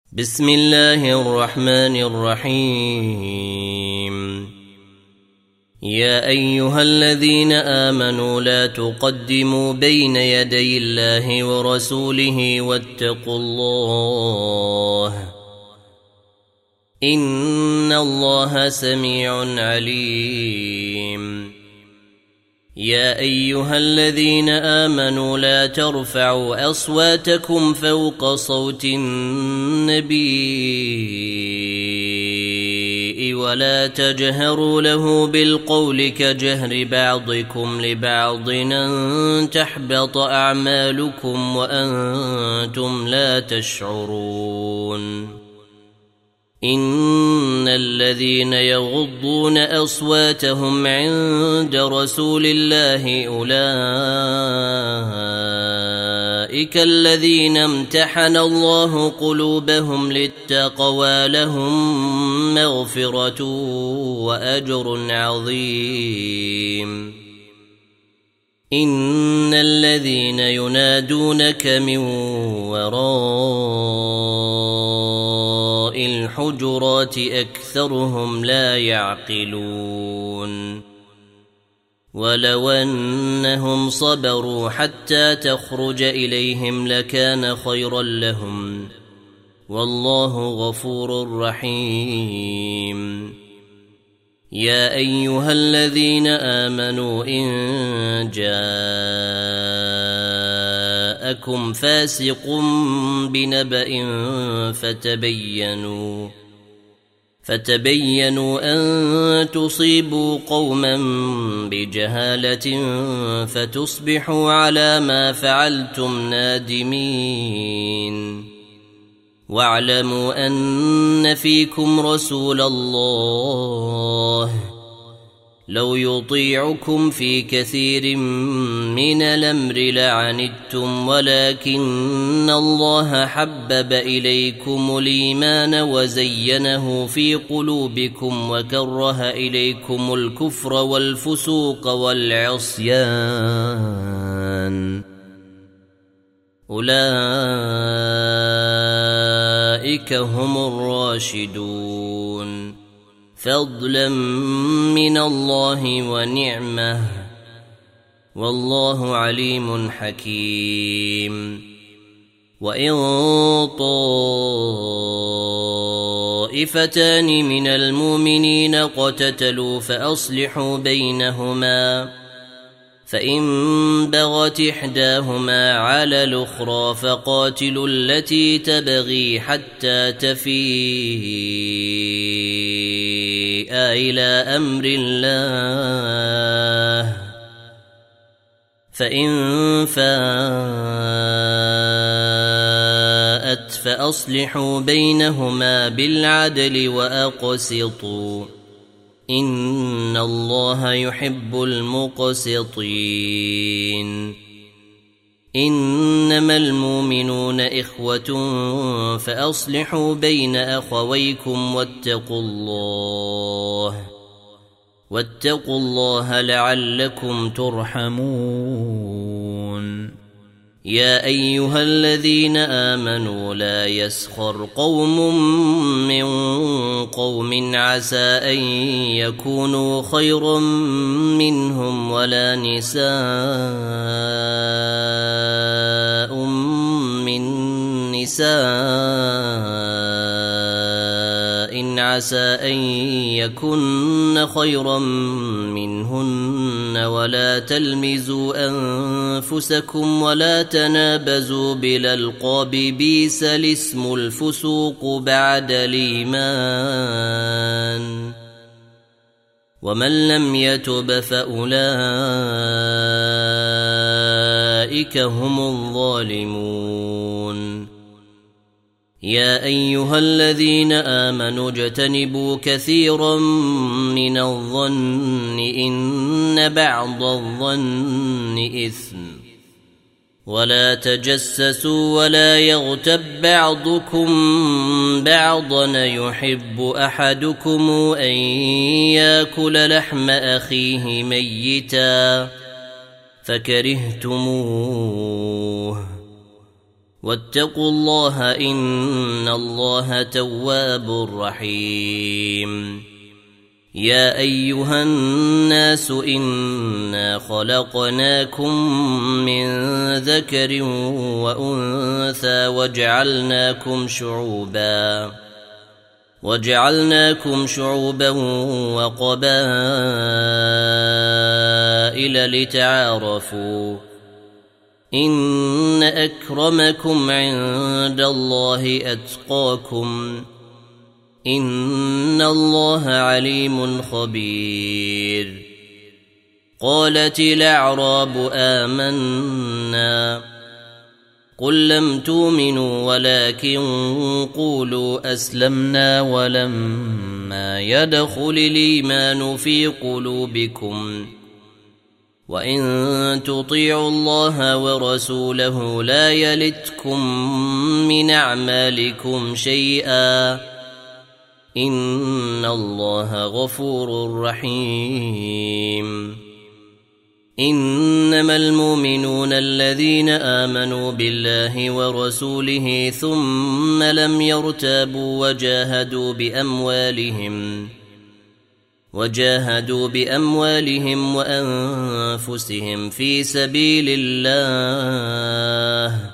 بسم الله الرحمن الرحيم. يا أيها الذين آمنوا لا تقدموا بين يدي الله ورسوله واتقوا الله إن الله سميع عليم. يا أيها الذين آمنوا لا ترفعوا أصواتكم فوق صوت النبي ولا تجهروا له بالقول كجهر بعضكم لبعض أن تحبط أعمالكم وأنتم لا تشعرون. إن الذين يغضون أصواتهم عند رسول الله أولئك الذين امتحن الله قلوبهم للتقوى لهم مغفرة وأجر عظيم. إن الذين ينادونك من وراء الحجرات أكثرهم لا يعقلون. ولو أنهم صبروا حتى تخرج إليهم لكان خيرا لهم والله غفور رحيم. يا أيها الذين آمنوا إن جاءكم فاسق بنبأ فتبينوا أن تصيبوا قوما بجهالة فتصبحوا على ما فعلتم نادمين. واعلموا أن فيكم رسول الله لو يطيعكم في كثير من الأمر لعنتم ولكن الله حبب إليكم الإيمان وزينه في قلوبكم وكره إليكم الكفر والفسوق والعصيان أولئك هم الراشدون فضلا من الله ونعمه والله عليم حكيم. وإن طائفتان من المؤمنين اقتتلوا فأصلحوا بينهما فإن بغت إحداهما على الأخرى فقاتلوا التي تبغي حتى تفيء إلى أمر الله فإن فاءت فأصلحوا بينهما بالعدل وأقسطوا إن الله يحب المقسطين. إنما المؤمنون إخوة فأصلحوا بين أخويكم واتقوا الله لعلكم ترحمون. يا أيها الذين آمنوا لا يسخر قوم من قوم عسى أن يكونوا خيرا منهم ولا نساء من نساء عسى أن يكن خيرا منهن ولا تلمزوا أنفسكم ولا تنابزوا بالألقاب بئس الاسم الفسوق بعد الإيمان ومن لم يتب فأولئك هم الظالمون. يا أيها الذين آمنوا اجتنبوا كثيرا من الظن إن بعض الظن إثم ولا تجسسوا ولا يغتب بعضكم بعضا يحب أحدكم أن يأكل لحم أخيه ميتا فكرهتموه واتقوا الله إن الله تواب رحيم. يا أيها الناس إنا خلقناكم من ذكر وأنثى وجعلناكم شعوبا وقبائل لتعارفوا إن أكرمكم عند الله أتقاكم إن الله عليم خبير. قالت الأعراب آمنا قل لم تؤمنوا ولكن قولوا أسلمنا ولما يدخل الإيمان في قلوبكم وإن تطيعوا الله ورسوله لا يلتكم من أعمالكم شيئا إن الله غفور رحيم. إنما المؤمنون الذين آمنوا بالله ورسوله ثم لم يرتابوا وجاهدوا بأموالهم وأنفسهم في سبيل الله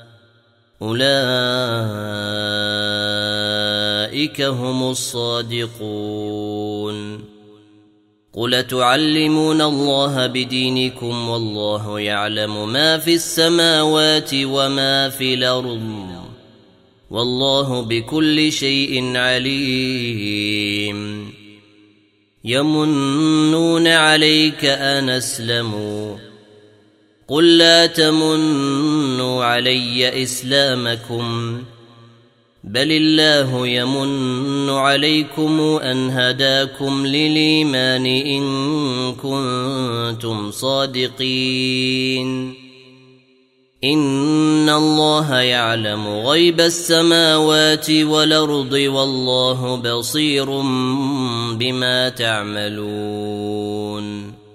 أولئك هم الصادقون. قل تعلمون الله بدينكم والله يعلم ما في السماوات وما في الأرض والله بكل شيء عليم. يمنون عليك أن أسلموا قل لا تمنوا علي إسلامكم بل الله يمن عليكم أن هداكم للإيمان إن كنتم صادقين. إن الله يعلم غيب السماوات والأرض والله بصير بما تعملون.